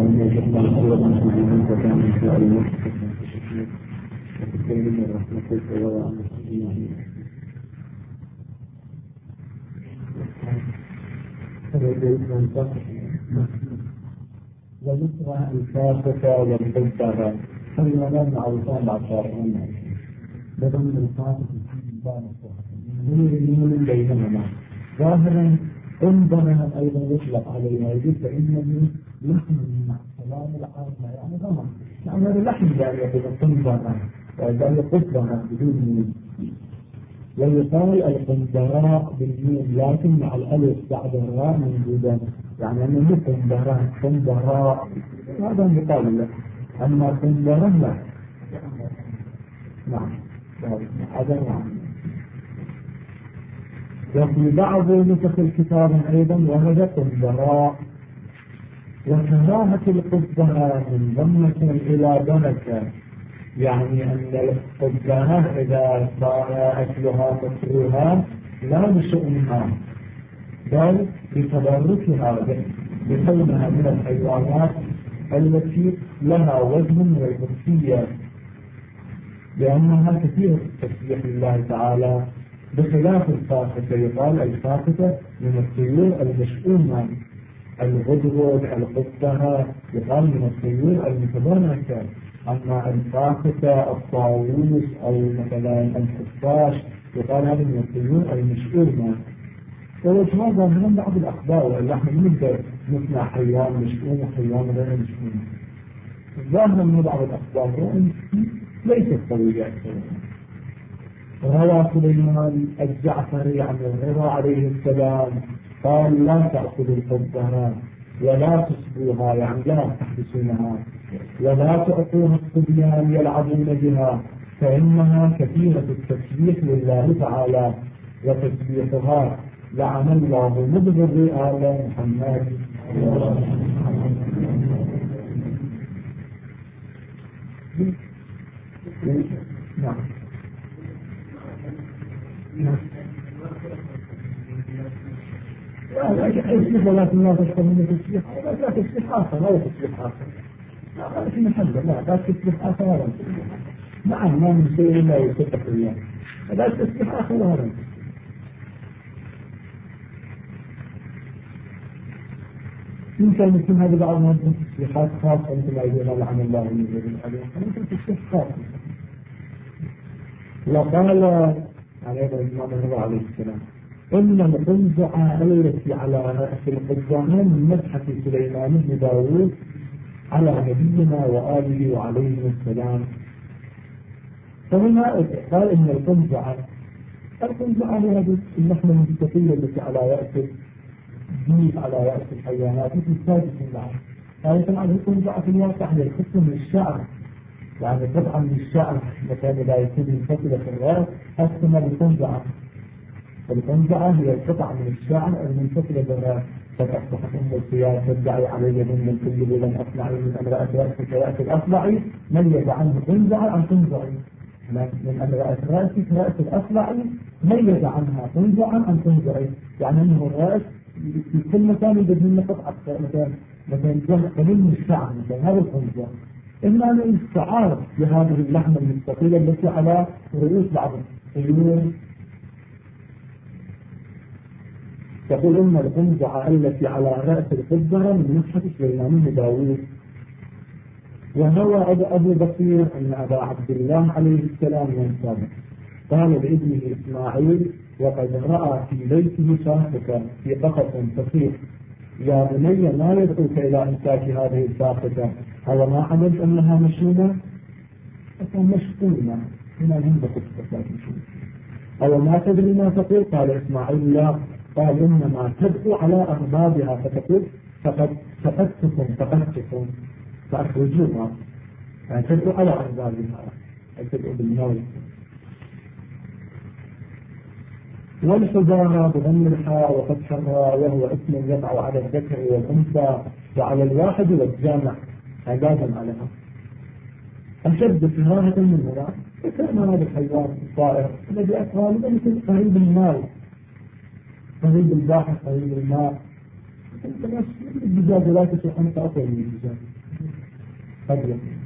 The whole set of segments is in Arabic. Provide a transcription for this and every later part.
اللهم اجعلنا خيرا من وكان من فعل وتكلمنا رحمتك وعلى وذكر الفاسقة والمبتغى فلما معروفان بعد شارعين بضم الفاسقة من بينهما ظاهرا عندنا أيضا يطلق عليها يجب فإنه لحم مع كلام العامة يعني ضمن يعني هذا اللحم يعني يكون قنبرة وإذا قنبرة بدون مين ويقال القنبراء بالميم لكن مع الألف بعد الراء موجودة يعني أنه قنبراء هذا يقال له أما قنبرة لا نعم هذا نعم. وفي بعض نسخ الكتاب أيضا وهذا قنبراء وكراهة القبة من ضمة إلى ضمة يعني أن القبة إذا صار أكلها مكروها لا بشؤمها بل بتبركها بكونها من الحيوانات التي لها وجه من القدسية لأنها كثيرة التسبيح لله تعالى بخلاف الفاقة يقال الفاقة من الطيور المشؤومة الغدغد القبة يقال من الطيور المتبركة أما الفاقة الطاووس أو مثلا الخفاش يقال هذا من الطيور المشؤومة ووجه هذا من بعض الأخبار وإلا احنا نقدر نسمع حيوان مشؤوم وحيوان غير مشؤوم الظاهر من بعض الأخبار ليست قوية روى سليمان الجعفري عن الرضا عليه السلام قال لا تأخذوا القبة ولا تصبوها يعني لا تحبسونها ولا تعطوها الصبيان يلعبون بها فإنها كثيرة التسبيح لله تعالى وتسبيحها لعن الله مبغض آل محمد. نعم لا لا تشتغل من تسبيح لا تسبيح آخر لا تسبيح آخر لا في محل لا تسبيح آخر نعم ما من شيء إلا يتفق إياه لا تسبيح آخر هذا يمكن يكون هذا بعض من التسبيحات خاصة مثل أيضا لعن الله من ذلك الحديث يمكن تسبيح خاصة وقال عليه الإمام الرضا عليه السلام إن القنزع التي على رأس القزعان من مدحة سليمان بن داود على نبينا وآله وعليه السلام فهنا قال إن القنزع هي هذه اللحمة المستقية التي على رأس الديب على رأس الحيوانات مثل السادس الله هذا طبعا القنزع في الواقع هي القسم من الشعر يعني قطعة من الشعر مكان لا يكون منفصلة في الرأس أسمى بالقنزع القنزعة هي القطعة من الشعر المنفصلة بالرأس فتصبح أم الثياب تدعي علي من الكل لم أصنع من أمرأة رأسك رأس الأصلع ميز عنه قنزعة عن قنزعي من أمرأة رأسك رأس الأصلع ميز عنها قنزعا عن قنزعي يعني أنه الرأس في كل مكان يجد منه قطعة مثلا جمع من الشعر مثلا هذا القنزع إما أن يستعار بهذه اللحمة المستقيلة التي على رؤوس بعض الطيور تقول إن القنزعة التي على رأس القدرة من مدحة سليمان بن داود وهو أبو بكير أن أبا عبد الله عليه السلام ينصر قال لابنه إسماعيل وقد رأى في بيته شافتة في قفص فصيح يا بني ما يدعوك إلى إمساك هذه الشافتة هل ما علمت أنها مشونة مشكونة هنا عندك الصفات مشونة أو ما تدري ما تقول قال إسماعيل لا قال إنما تدعو على أربابها فتقول فقدتكم فأخرجوها يعني تدعو على أربابها تدعو بالنوم والحجارة بضم الحاء وفتح الراء وهو اسم يقع على الذكر والأنثى وعلى الواحد والجامع عبادا عليها أشد كراهة من هنا كان هذا الحيوان الطائر الذي أقرأ مثل قريب المال قريب البحر قريب الماء الدجاج لا تشعر أنت أطول من الدجاج قد يكون.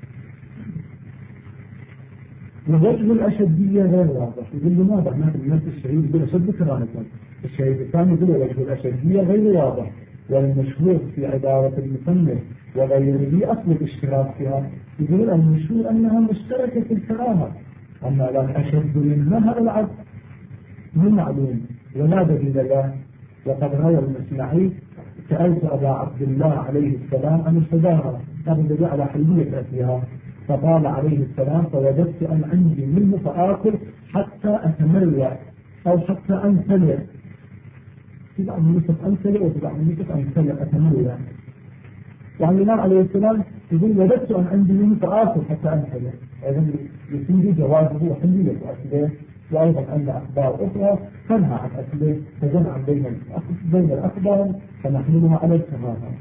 ووجه الأشدية غير واضح، يقول لماذا ما في النفس الشهيد يقول أشد كرامة، الشهيد الثاني يقول وجه الأشدية غير واضح، والمشهور في عبارة المصنف وغيره أصل الاشتراك فيها، يقول المشهور أنها مشتركة في الكرامة، أما لا أشد منها العبد من معلوم ولا دليل له. وقد روى المسمعي سألت أبا عبد الله عليه السلام عن الحجارة، هذا دليل على حلية أكلها، فقال عليه السلام فوجدت أن عندي منه فآكل حتى أتملأ أو حتى أمتلئ، في بعض النسخ أمتلئ وفي بعض النسخ أمتلئ أتملأ. يعني الإمام عليه السلام يقول وجدت أن عندي منه فآكل حتى أمتلئ، إذن يفيد جوازه وحلية أكله، وأيضا أن أخبار أخرى تنهى عن أكله، فجمع بين الأخبار فنحملها على الكراهة.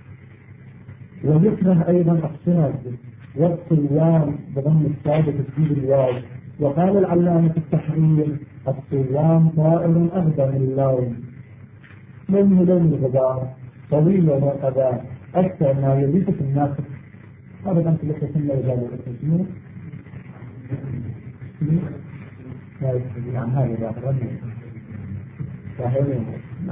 ويكره أيضا الصناد والصيام بضم الصاد وتسديد الواو. وقال العلامة التحرير الصيام طائر أخضر اللون، لونه لون الغبار، طويل ومرتبى، أكثر ما يليق في الناس. هذا كان في لسنة رجال الأسماء لا يستطيع عن هذا الأخرين فاهمين.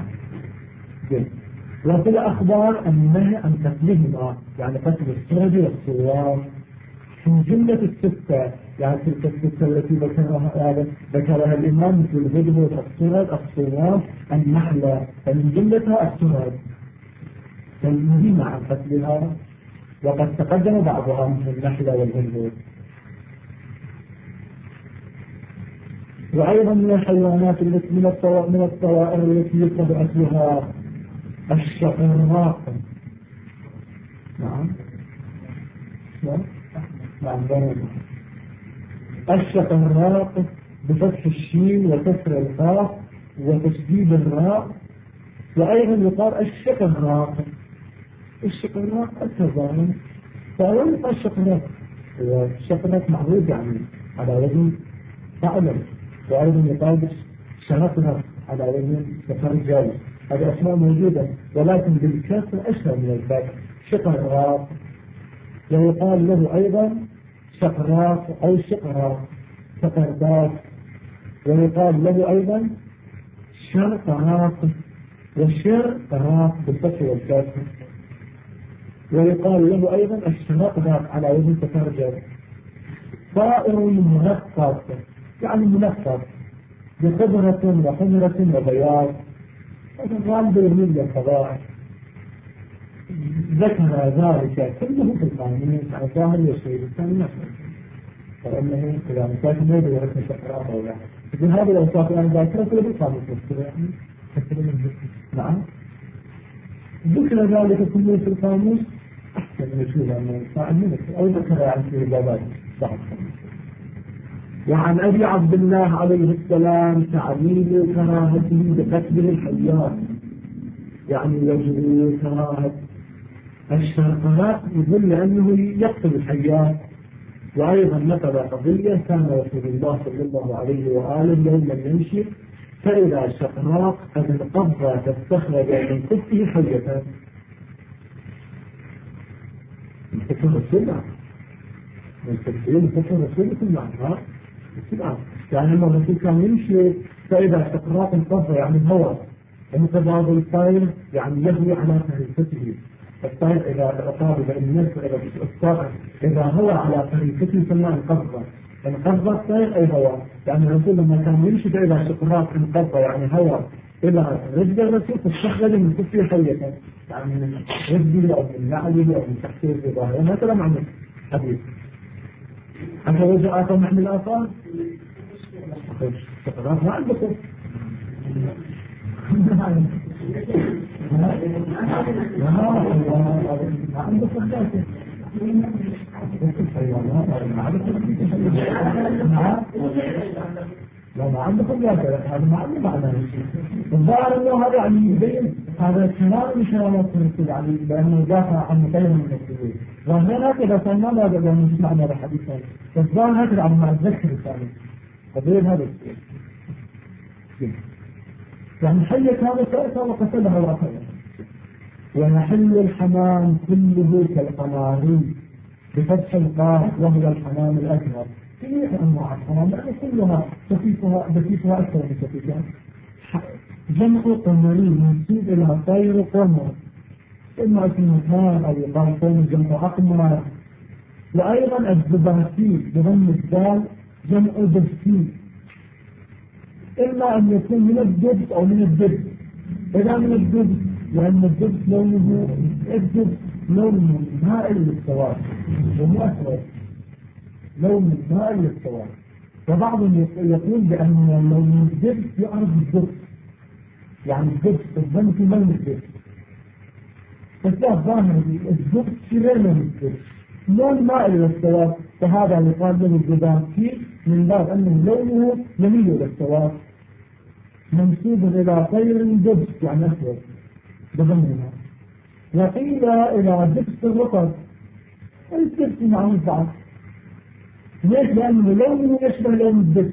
وفي الأخبار النهي عن قتلهما، يعني قتل السرج والصيام من جملة الستة، يعني تلك الستة التي ذكرها الإمام مثل الهدم والسرج الصيام النحلة، فمن جملتها السرج فالنهي عن قتلها، وقد تقدم بعضها من النحلة والهدم. وأيضا من الحيوانات التي من الطوائر التي يكره أكلها الشقراق. نعم الشقراق بفتح الشين وكسر القاف وتشديد الراء. وأيضا يقال الشقراق. الشقراق التظاهر، فأولا يقال الشقراق، الشقراق معروف يعني على وزن فعلا. وأيضا يقال شرقراق على وزن تفرجال. هذه أسماء موجودة ولكن بالكسر أشهر من الفتح، شقراق. ويقال له أيضا شقراق أو شقراق شقراق. ويقال له أيضا شرقراق وشرقراق بالفتح والكسر. ويقال له أيضا الشرقراق على وزن تفرجال. طائر منقط، يعني منقط بخضرة وحمرة وبياض، هذا غالب يميل للقضاء. ذكر ذلك كله في القانون على ظاهر الشيء الثاني نفسه، فإنه إذا مساك ما يدري رسم شقراء أو لا، إذن هذه الأوصاف الآن ذاكرة كله بالقانون يعني. نعم ذكر ذلك كله في القانون أحسن من يشوف أنه صاعد منك أو ذكر عن في البابات بعض. وعن أبي عبد الله عليه السلام تعليل كراهته بقتله الحيات، يعني وجه كراهة الشرقراء يدل أنه يقتل الحيات. وأيضا نقل قضية كان رسول الله صلى الله عليه وآله يوم يمشي فإذا الشرقراء قد انقضى تستخرج من كفه حية. فكر السلع من فكر السلع كلها يعني لما الرسول كان يمشي فإذا الشرقراء انقضى يعني الهواء، ومتباض الطائر يعني يهوي على فريسته. الطائر إذا أصاب بالناس إذا هو على فريسته ثم انقضى الطائر أي هواء، يعني الرسول لما كان يمشي فإذا الشقراق انقضى يعني هواء إلى رجل الرسول فاستخرج من كفه حية، يعني من رجله أو من نعله أو من تحته الظاهر. هذا معنى حديث. هذا وجه آخر من الآثار الشقراق ما عندكم ما عنده صداقة ما عنده صداقة، هذا ما عنده معنى. الظاهر انه هذا يعني يبين هذا الكلام مش الرسول عليه لانه دافع عن مكان من الرسول، ظاهرا هكذا صلى الله عليه وسلم مش معنى هذا الحديث. الظاهر هكذا عن مع الذكر الثاني قبيل هذا الشيء، يعني حية هذا فأتى وقتلها وأخذها. ويحل الحمام كله كالقناري بفتح القاف وهو الحمام الأزهر. جميع أنواع الحمام يعني كلها بسيطها أكثر من كثيرها. جمع قمري منسوب إلى طير قمر، إما اسم مكان أو يقال جمع أقمر. وأيضا الدباسي بضم الدال جمع دبسي، إما أن يكون من الدبس أو من الدبس. إذا من الدبس لأن الدبس لونه الدبس لون مائل للسواد ومو أسود، لون مائل للسواد. وبعضهم يقول بأن لون الدبس يعرف الدبس، يعني الدبس بالضم في لون الدبس، بس لا ظاهر الدبس في لون الدبس لون مائل للسواد، فهذا يقال له الدباسي من باب أنه لونه يميل للسواد، منسوب إلى طير دبس يعني أسود بضمها. وقيل إلى دبس الوسط، الدبس معه بعض. ليش؟ لأنه لونه يشبه لون الدبس.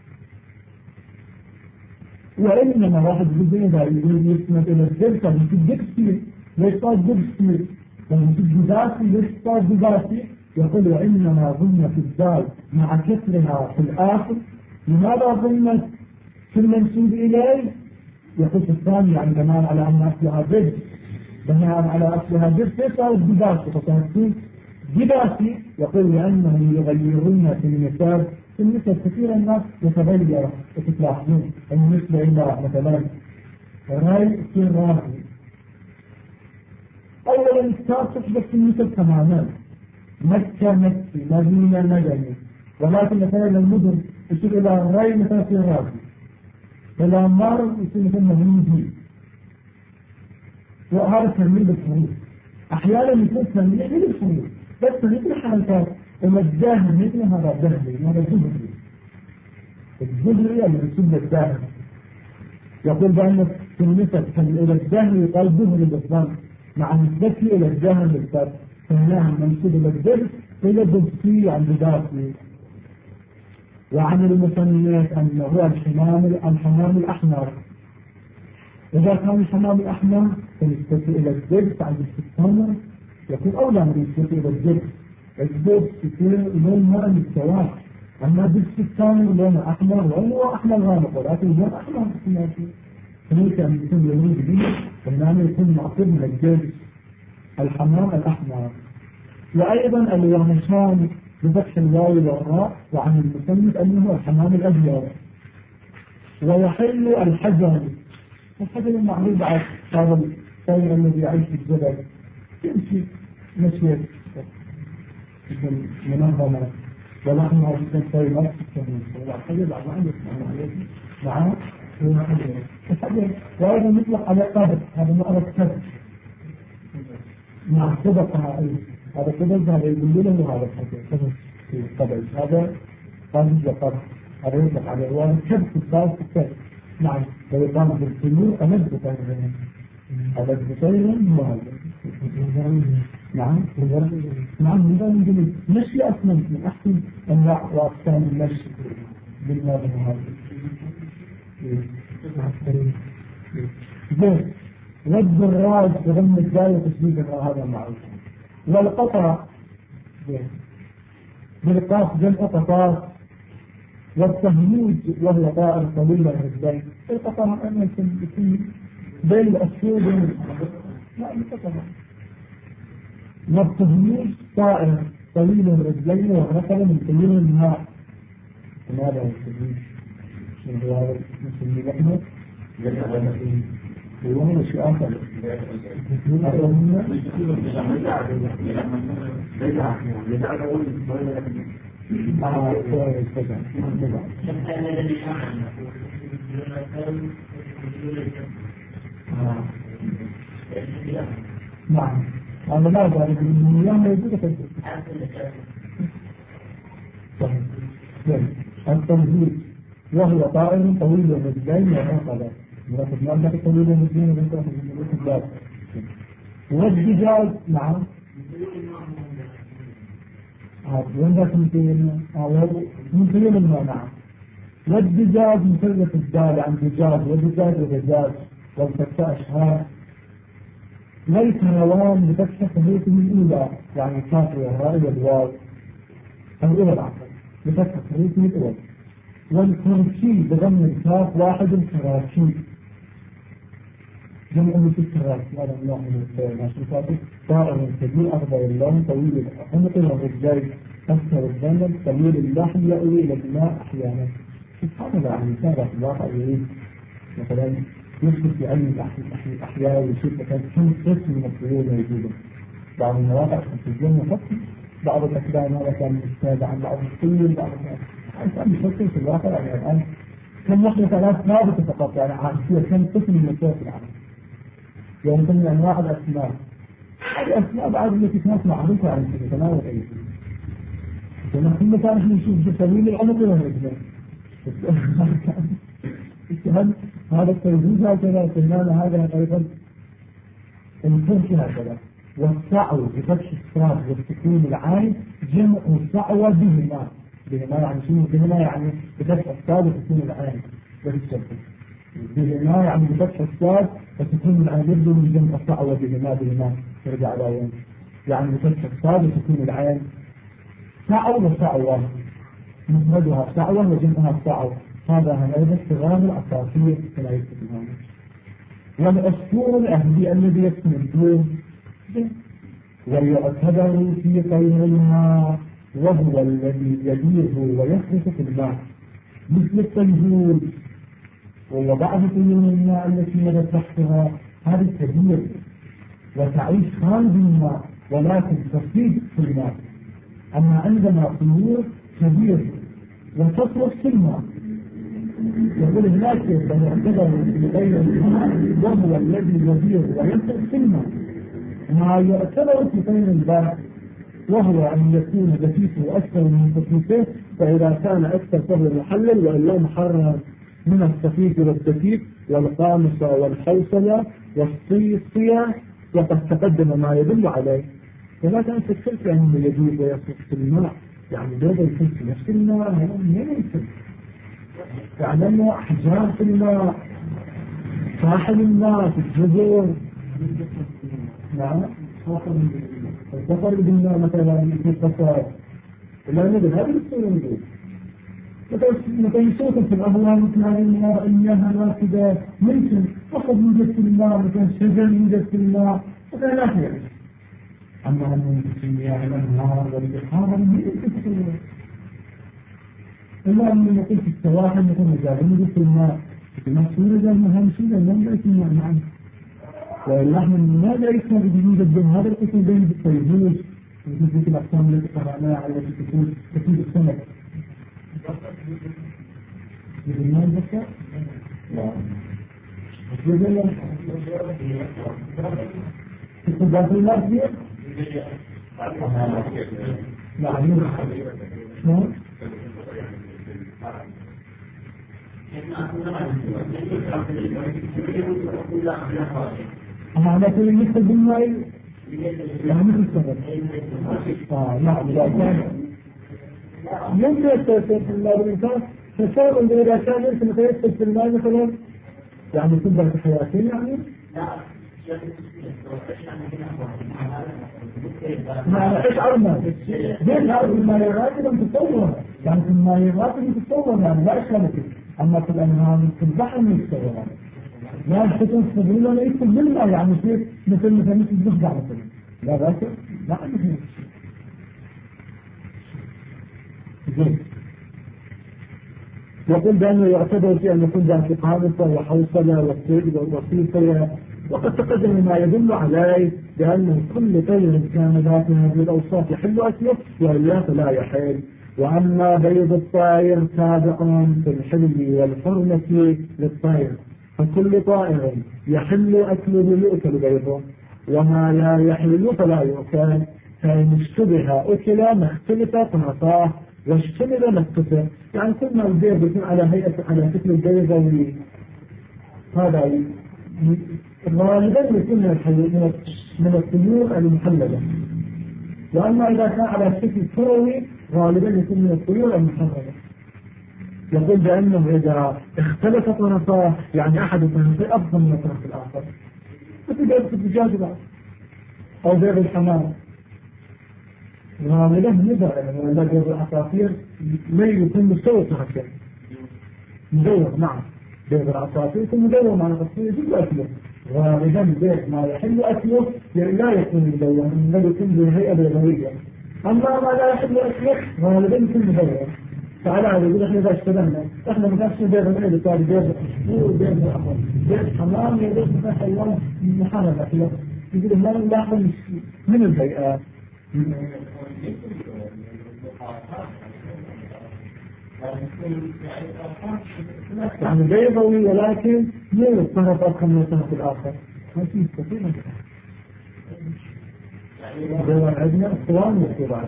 وإنما واحد بزيادة يقول يسمد إلى الدبس يعني الدبسي، ليش صار دبسي؟ لأنه الدباسي ليش صار دباسي؟ يقول وإنما ضمت الدال مع كسرها في الآخر. لماذا ضمت في المنسوب إليه؟ يقول في الثاني يعني بناء على أن أصلها دبس، بناء على أصلها دبس صار دباسي، فتكون دباسي. يقول لأنهم يغيرون في النساب، في النسب كثير الناس يتغير وتتلاحظون بالنسبة إلى مثلا راي في راي. أولا الكتاب تثبت في النسب تماما، مكة مكي، مدينة مدني، ولكن مثلا المدن يصير إلى الراي مثلا في الراي، إلى مار يصير مثلا مهندي، وهذا تنميل بالحروف. أحيانا يكون تنميل بالحروف بس مثل حركات ومجاهل مثل هذا الدهري، هذا الزهري، الزهري اللي يسمى الدهري. يقول بأن في النسب إلى الدهري يقال زهري بالضم مع نسبته إلى الدهري بالفتح، فهناها منسوب إلى الدرس إلى الدرسي عن بداية. وعن المسميات أنه هو الحمام الأحمر. إذا كان الحمام الأحمر فنسبته إلى الدرس عن الستامر يكون أولى من نسبته إلى الدرس. الدرس يصير لون ماء السواد، أما الدرس الثاني لون أحمر وهو أحمر غامق، ولكن لون أحمر فنيك أن يكون لون جديد، فإنما يكون معطب من الدرس الحمام الأحمر. وأيضا الوهشان بفتح الواو والراء، وعن المسمى أنه الحمام الأبيض. ويحل الحجر، الحجر المعروف بعد هذا الطير الذي يعيش في الجبل يمشي مشية منظمة، ولكن هذا الطير لا تستخدم الحجر بعد ما يسمع عليه معه الحجر. وأيضا يطلق على قبر، هذا معنى الكبر مع صدقها أيضا، هذا كبر هذا يقول له هذا الحجر في القبر، هذا قام بقبر، هذا يطلق عليه والكبر في الصالح في الكبر. نعم، ويقام بالسنور أمد بطيرين، أمد بطيرين مهاجر. نعم نعم، من جميل مشي أصلا من أحسن أنواع وأقسام المشي بالماء المهاجر. زين، والدراج بضم الدال وتشديد هذا معروف. والقطع بالقاف جمع قطاف. والتهميج وهو طائر طويل الرجلين. القطع أن يكون بين الأسود لا القطع. والتهميج طائر طويل الرجلين وغسل من طويل الماء. ماذا هو التهميج؟ من هو مسمي لحمه وهو شيء آخر. نعم، أنا لا أعرف من اليوم موجودة في التنزيل وهو طائر طويل الرجلين وعقله. ولكن ما عندك طويل الرجلين وانت في الباب. والدجاج نعم وعندك مثيل الماء. نعم، والدجاج مثلث الدال عن دجاج ودجاج ودجاج والفتاة أشهار. والكروان بفتحة صحيحه الأولى يعني الكاف والراء والواو الأولى العقل بفتحة صحيحه الأولى. والكرشي بضم الكاف واحد الكراشي جمع مثل الكراشي هذا الله من الكراشي طائر كبير أخضر اللون طويل العنق والرجلين أكثر الذنب قليل اللحم يأوي إلى الماء أحيانا. سبحان الله يعني كان في الواقع يريد مثلا يدخل في علم الأحياء ويشوف كم قسم من الطيور موجودة. بعض المواقع في الجنة فقط بعض الأكلام هذا كان مستند عن بعض الطيور بعض كان يفكر في الواقع يعني الآن كم نحن ثلاث ثابتة فقط يعني عارفية كم قسم من الطيور في العالم. يعني كم أنواع الأسماء هذه أسماء بعض التي كانت معروفة عن تتناول أي شيء. فنحن كان نحن نشوف جسامين العنق والرجلين. هذا التوجيه هكذا قلنا هذا أيضا الفرش هكذا. والسعو بفتح الصاد والسكون العين جمع سعوة بهما يعني شنو بهما يعني بفتح الصاد وسكون العين بهما يعني بفتح الصاد وسكون العين يبدو من جمع سعوة بهما ترجع على وين يعني بفتح الصاد وسكون العين سعو وسعوة مفردها سعوة وجمعها سعو. هذا أيضا استغرام الأساطير فلا يستطيعون. والأسطور الأهلي الذي يسمى الدون ويعتبر في طير الماء وهو الذي يبيض ويخرج في الماء مثل الطيور وبعض طيور الماء التي مدت تحتها هذه كبير وتعيش خارج الماء ولكن تصيد في الماء. أما عندنا طيور كبير وتصرف في الماء يقول الناس يعتبر في غير الماء وهو الذي يبيض ويصرف في الماء. ما يعتبر في غير البحر وهو أن يكون دفيفه أكثر من تفيفه فإذا كان أكثر فهو محلل وإلا محرر من الصفيف والدفيف والقامصة والحوصلة والصيصية وقد تقدم ما يدل عليه. ولكن أنت تكلت أنه يبيض ويصرف في الماء يعني بيض يكون في نفس الماء ما يمكن يعني أنه أحجار في الماء ساحل الماء في الجزر نعم السفر بالماء مثلا في السفر لا نجد هذا السفر نجد مثلا يسوكم في الأبواب مثل هذه المياه الراكدة ممكن فقط يوجد في الماء مثلا شجر يوجد في الماء مثلا لا فيه. أما أنه في المياه الأنهار والبحار من يمكن إلا أن نقول في السواحل مثلا جاهلين في الماء في مسؤولة جاهل مهم شيء لأنهم لا يسمى معنا ونحن ماذا يسمى بجديد الدم هذا القسم بين بالطيبوش وجزء الأقسام التي قرأناها التي تكون تفيد السمك بالماء البكر؟ لا تكون ذات الماء فيه؟ نعم شلون؟ أنا أقول مثل بالماء يعني مثل السبب نعم إذا كان يمكن يستيقظ في الماء بالإنسان فشعر أنه إذا كان يمكن يستيقظ في الماء مثلا يعني تبدأ في حياتين يعني ما تشعر ما يشعر بالمايرات لم تتصور يعني في المايرات لم تتصور يعني لا إشكال فيه. أما في الأنهار في البحر لم يتصور لا تكون تستغل ولا يكتب بالماء يعني شيء مثل الضفدع مثلا لا باكر لا مثل زين. يقول بأنه يعتبر في أن يكون ذات قامصة وحوصلة والسيد والوصيفة وقد تقدم ما يدل عليه بأنه كل طير كان ذات هذه الأوصاف يحل أكله وإلا فلا يحل. وأما بيض الطائر تابع في الحل والحرمة للطير فكل طائر يحل أكله يؤكل بيضه وما لا يحل فلا يؤكل فإن اشتبه أكل ما اختلف فنطاه واشتمل نفسه يعني كل ما البيض يكون على هيئة على شكل البيض هذا غالبا يكون من الطيور المحللة. وأما إذا كان على شكل كروي غالبا يكون من الطيور المحللة. يقول بأنه إذا اختلف طرفاه يعني أحد طرفيه أفضل من الطرف الآخر مثل بيض الدجاج أو بيض الحمام. غالبا نزع ولا بيض العصافير لا يكون مستوى هكذا مدور. نعم بيض العصافير يكون مدور مع العصافير يجب أكله. غالبا بيض ما يحل أكله لا يكون مدور بل يكون بهيئة بيضاوية. أما ما لا يحل أكله غالبا يكون مدور. تعالى يقول احنا إذا اشتغلنا احنا مكانش بيض العيد صار بيض بيض حمام يبيض مثلا حيوان محرم أكله. يقول ما نلاحظ من البيئات يعني بيضوي ولكن مو الطرف أكثر من الطرف الآخر. ما في كثير عندنا اسطوانة الطباع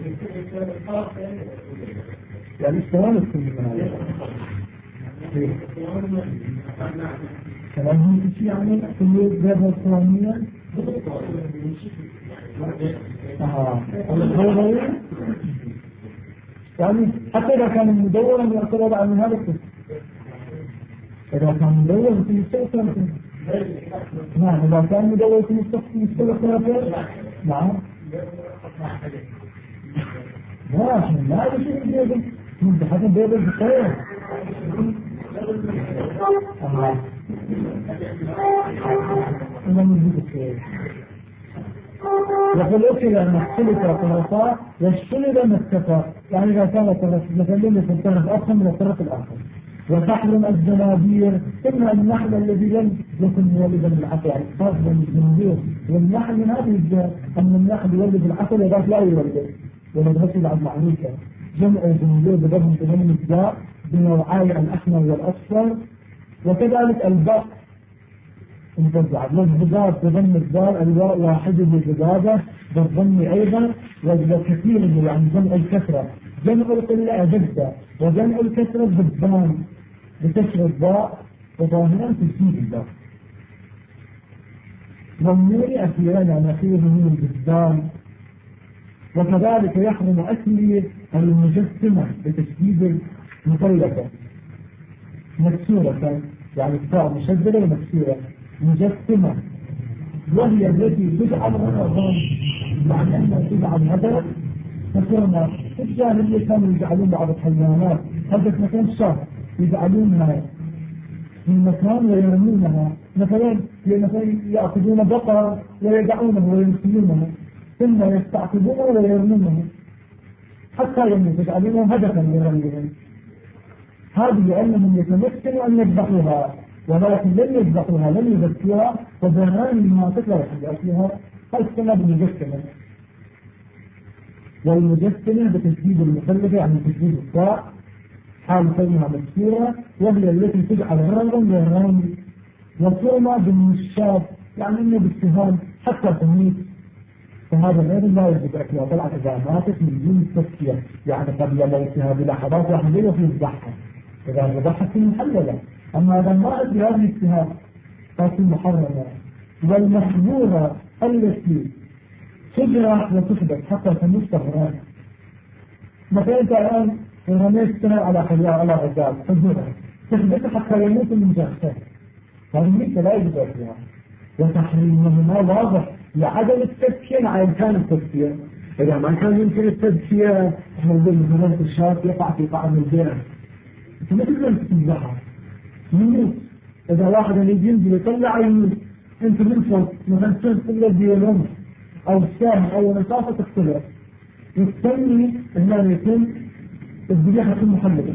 يعني اسطوانة كل من هذا كمان هم شيء يعني كل بيضة اسطوانية يعني حتى إذا كان مدورا يعتبر عن هذا القسم. إذا كان مدور في مستوى نعم إذا كان مدور في مستوى ثلاثين نعم ما هذا شيء جيد من حتى بيض الخير إذا من الخير يقول أكل أن اختلف طرفا يشتلب مكتفى يعني إذا كان طرف مثلا في الطرف أكثر من الطرف الآخر. وتحرم الزنابير إما النحل الذي لم يكن مولدا العقل يعني خاصة الزنابير والنحل من هذه الجهة أن النحل يولد العقل وذات لا يولد ونبهسل عن معروفة جمع الزنابير بضم بضم الزاء بنوعي الأحمر والأصفر. وكذلك البق مفزع والزجاج بضم الزاء الواء واحده بالزجاجة بالضم أيضا وكثير يعني جمع الكثرة جمع القلة جدة وجمع الكثرة بالضم بكسر الضاء وظاهرا تزيد الضاء. والنور أخيرا يعني أخير من الجدان. وكذلك يحرم أكل المجسمة بتشديد المثلثة مكسورة يعني الطاء مشددة ومكسورة مجسمة وهي التي تجعل رمضان يعني أنها تجعل هذا مثلا في الجاهلية كانوا يجعلون بعض الحيوانات هذا مكان شهر يجعلونها في مكان ويرمونها مثلا يأخذون بقرة ويدعونه ويرسلونه ثم يستعقبونه ويرمونه حتى يموت يجعلونه هدفا لرميهم. هذه لأنهم يتمكنوا أن يذبحوها ولكن لم يذبحوها لم يذبحوها وبنان المناطق لا يحب أكلها فالسنة بالمجسمة. والمجسمة بتشديد المثلثة يعني تشديد الطاء حال كونها مكسورة وهي التي تجعل رغم للرمي. وصومة بالمشاب يعني انه بالسهام حتى تميت فهذا غير لا يجب أكلها. طلعت إذا ماتت من دون التسكية يعني قبل موتها بلحظات واحدة وفي الضحة إذا ضحت محللة. أما إذا ماتت بهذه السهام فهي محرمة. والمحظورة التي تجرح وتحدث حتى تموت تهران مثلا أنت الآن رميت سنة على خيار على غزال حجرها تحدث حتى يموت من جهته فهذه لا يجب أكلها. وتحريمهما واضح لعدم التذكية مع إمكان التذكية. إذا ما كان يمكن التذكية احنا نقول مثلا الشارك يقع في طعم البيع انت ما تقدر تتبعها يموت. إذا واحد يجي ينزل يطلع يموت انت من فوق مثلا تنزل بيلوم أو الساهم أو مسافة تختلف يستني أنه يكون الذبيحة تكون محللة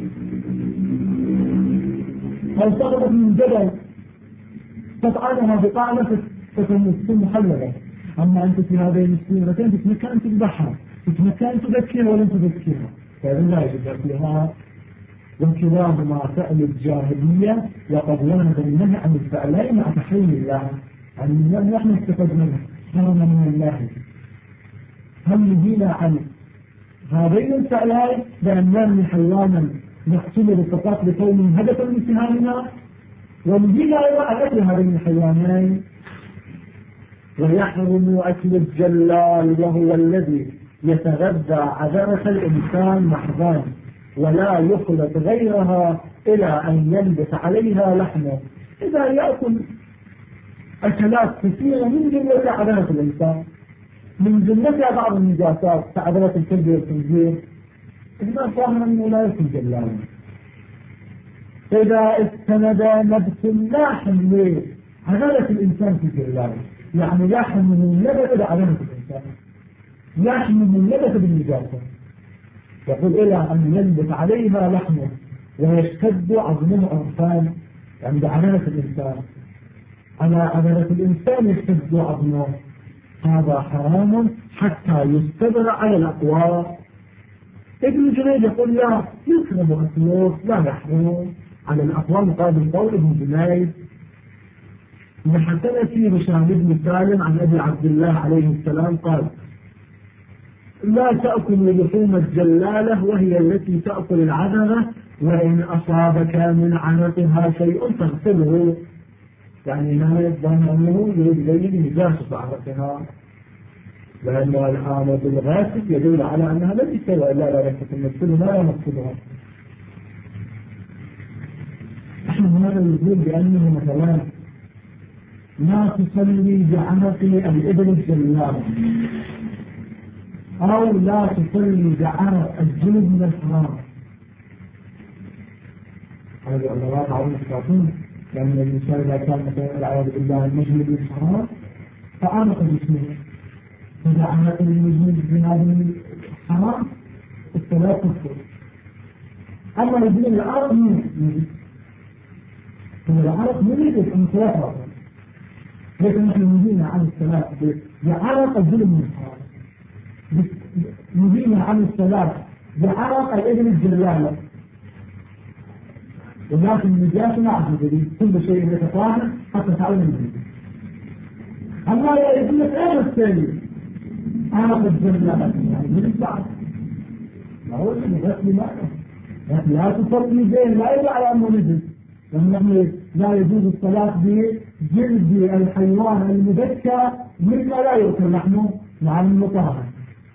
أو سقطت من جبل تطعنها بطعنة تكون محللة. أما أنت في هذين السورتين في مكان تذبحها في مكان تذكرها ولم تذكرها فإذا لا يجب أكلها. وانكرام ما فعل الجاهلية وقد ورد النهي عن الفعلين مع تحريم الله عن الله نحن استفدنا حرم من الله. هل نهينا عن هذين الفعلين بأن نرمي حيوانا نقتله فقط لكون هدفا من اتهامنا ونهينا أيضا عن أكل هذين الحيوانين. ويحرم أكل الجلال وهو الذي يتغذى عذرة الإنسان محضان ولا يخلط غيرها إلى أن يلبس عليها لحمه. إذا يأكل أكلات كثيرة من جملة عذرة الإنسان من جملتها بعض النجاسات كعضلة الكلب والخنزير ما فهم أنه لا يكون جلالا. إذا استند نبت اللحم لعضلة الإنسان في جلاله، يعني لحم من نبت إلى عضلة الإنسان، لحم من نبت بالنجاسة، يقول إلى أن ينبت عليها لحمه ويشتد عظمه أنفان عند عضلة الإنسان، على عضلة الإنسان يشتد عظمه، هذا حرام حتى يستبر على الأقوال. ابن جنيد يقول لا يكرم أكله لا يحرم على الأقوال مقابل قول ابن جنيد. وحكى هشام بن سالم عن أبي عبد الله عليه السلام قال لا تأكل لحوم الجلالة وهي التي تأكل العذرة، وإن أصابك من عنقها شيء تغسله، يعني ما يظن أنه يبين نجاسة عرقها، لأن الآن بالغاسل يدل على أنها لا تسوى إلا لا تمثله ما يمثلها. نحن هذا يقول بأنه مثلا لا تصلي بعنق الإبل الجلالة، أو لا تصلي بعنق الجلد من الحرام. هذه الله تعالى تعطون، لأن الإنسان إذا كان مثلا العياذ بالله المجلد بالحرام فعنق جسمه، إذا عنق المجلد بهذا الحرام الصلاة تكفر. أما يجب العرق يجب، العرق يجب أن الصلاة، لكن نحن نهينا عن الصلاة بعرق الجلد من الحرام، نهينا عن الصلاة بعرق الإبل الجلالة، ولكن النجاسة معجزة كل شيء يتطاهر حتى تعلم الجلد. أما يقول لك أين الثاني عرق الجلالة يعني من البعض، ما هو اللي غسل ماء لا تصلي بين لا يدعى على أنه نجس، لأنه لا يجوز الصلاة بجلد الحيوان المذكى مما لا يؤكل لحمه مع المطهر.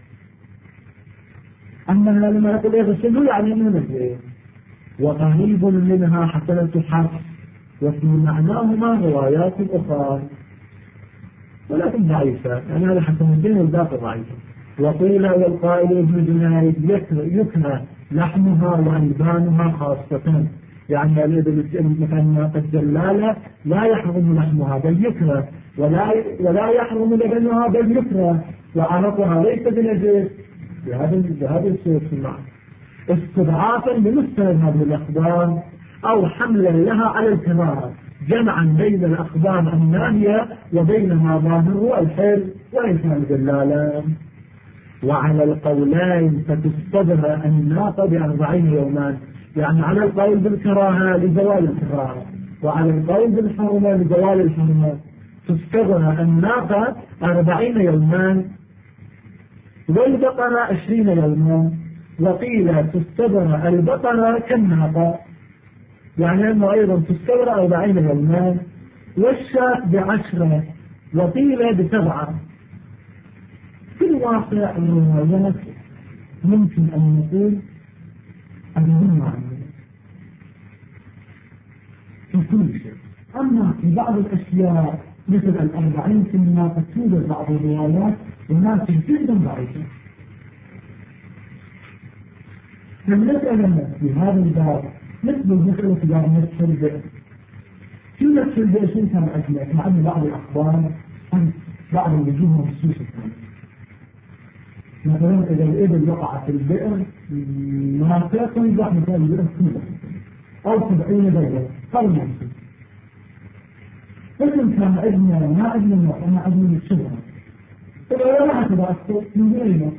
أما لما يقول يغسله يعني أنه نجس. وقريب منها حسنة الحرف، وفي معناهما روايات أخرى ولكن ضعيفة، يعني هذا حسنتين والباقي ضعيفة. وقيل والقائل ابن جنيد يكنى لحمها وألبانها خاصة، يعني مثلا قد جلالة لا يحرم لحمها بل يكنى، ولا يحرم لبنها بل يكنى، وعنقها ليس بنجس بهذا الصورة في المعنى، استضعافا لمستند هذه الأخبار أو حملا لها على الكبار، جمعا بين الأخبار الناهية وبينها ظاهر الحل وإن كان جلالا. وعلى القولين فتستبر الناقة ب40 يوما، يعني على القول بالكراهة لزوال الكراهة، وعلى القول بالحرمة لزوال الحرمة، تستبر الناقة 40 يوما، والبقرة 20 يوما. وقيل تستبر البقرة كالناقة، يعني أنه أيضا تستبر 40 يوما، والشاة ب10، وقيل ب7. في الواقع الروايات ممكن أن نقول أنهما في كل شيء، أما في بعض الأشياء مثل 40 في الناقة توجد بعض الروايات ولكن جدا ضعيفة. فالمسألة في هذا الباب مثل المسألة في باب نفس البئر، في نفس البئر شيء كان أجلك، مع أن بعض الأخبار عن بعض الوجوه مخصوصة. مثلا إذا الإبل وقع في البئر مناطق يضع مثال البئر كله أو 70 دولة قرن يمسك، فكن كان ابننا ما ابننا أنا ابني الشبهة، إذا لا هكذا أكثر من غيرنا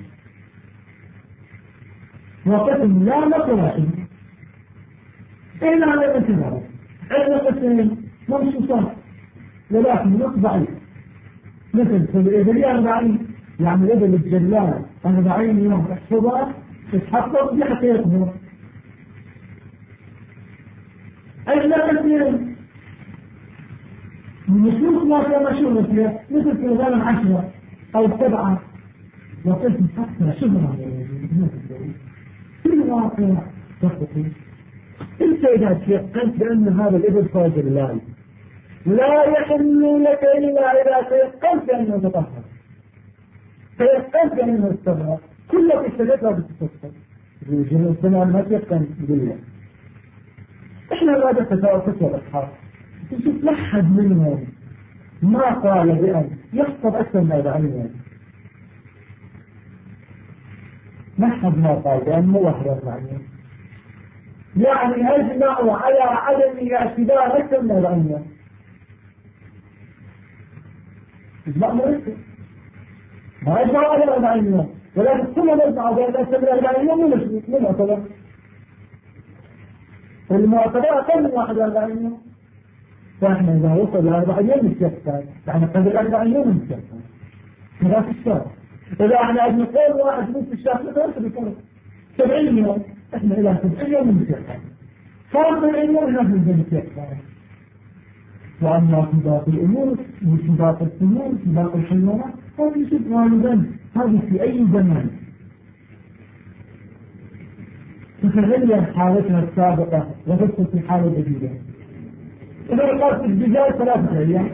وقسم لا نقرأ إلا على الانتظار، إلا قسم منصوصات ولكن نقضعي مثل في الإبلي 40، يعني الإبل الجلال 40 يوم احفظها تتحقق بحقيقه، إلا قسم النصوص ما فيها مشهورة فيها مثل في الغالب 10 أو 7 وقسم حتى شهرة في الواقع تخطئ. انت اذا تيقنت بان هذا الابل فوق الليل لا يحل لك الا اذا تيقنت بانه مطهر، فيقتل بأنه استمر كل السجد لا بتتصل الجنة السماء ما تيقن بالله. إحنا الرادة تساوى الأصحاب تشوف لحد منهم ما قال بأن يحصل أكثر من 40 لحد ما قال بأن مو 41 يعني أجمعوا على عدم اعتبار أكثر من 40 إجماع مرتب ما أجمعوا على 40 يوم ولكن كل ما يجمعوا بأن أكثر من 40 يوم من معتبر المعتبر أقل من 41 يوم. فإحنا إذا وصل إلى 40 يوم نتيقن يعني قبل 40 يوم نتيقن هذا في الشهر. إذا احنا عندنا قول واحد يموت في الشهر مثلا بيكون 70 يوم إحنا إلى 70 يوم نتيقن صار 70 يوم نحن نتيقن. وأما في باقي الأمور وفي باقي السنون في باقي الحيوانات هذه شيء غالبا هذه في أي زمان تتغير حالتها السابقة وتدخل في حالة جديدة. إذا قالت الدجاج 3 أيام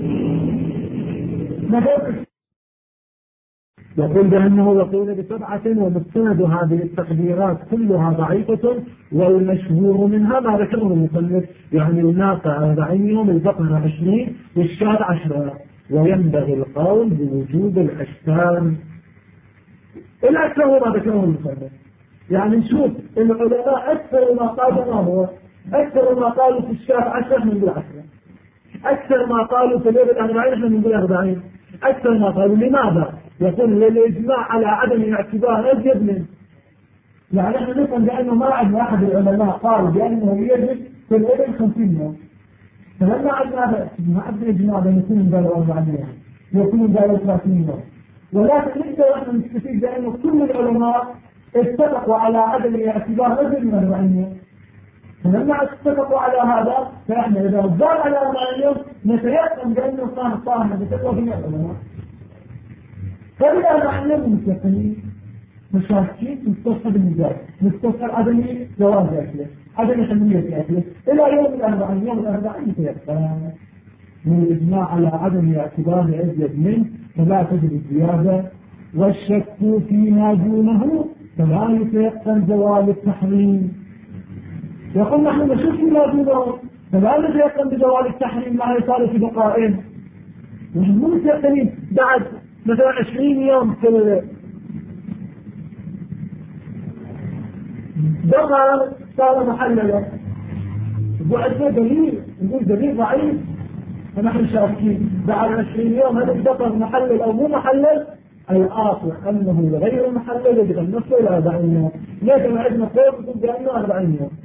يقول بأنه يقول ب7 ومستند هذه التقديرات كلها ضعيفة والمشهور منها ما ذكره المصنف يعني الناقة 40 يوم البقرة 20 والشاة 10 وينبغي القول بوجود الأجسام. الأكثر ما ذكره المصنف يعني نشوف العلماء أكثر ما قالوا ما هو أكثر ما قالوا في الشاة 10 من 10 أكثر ما قالوا في الليل 40 احنا من 40 أكثر ما قالوا. لماذا؟ يقول للإجماع على عدم الاعتبار أجد منه يعني احنا نفهم بأنه ما عندنا أحد العلماء قال بأنه يجب في الليل 50 يوم فلما عندنا ما عندنا إجماع بأن يكون مدار 40 يوم يكون مدار 30 يوم ولكن نقدر احنا نستفيد بأنه كل العلماء اتفقوا على عدم الاعتبار أجد من 40 يوم فلما اتفقوا على هذا فإحنا إذا ضل على 40 يوم نتيقن بأنه كان صاحب بتقوى جميع العلماء. فإذا 40 يوم متيقنين مشاكين مستصحب النزاع مستصحب عدم جواز أكله عدم حمية أكله إلى يوم 40 يوم 40 متيقن من الإجماع على عدم اعتبار أزيد منه فلا تجد الزيادة والشك فيما دونه فلا يتيقن زوال التحريم. يقول نحن نشوف فيما دونه فلا نتيقن بزوال التحريم مع إصالة بقائه. نحن مو متيقنين بعد مثلا 20 يوم في البقر صار محللا وعندنا دليل نقول دليل ضعيف فنحن شاكين بعد 20 يوم هل البقر محلل أو مو محلل الآخر أنه غير محلل يجب أن نصل إلى 40 يوم لكن عندنا قول يقول بأنه 40 يوم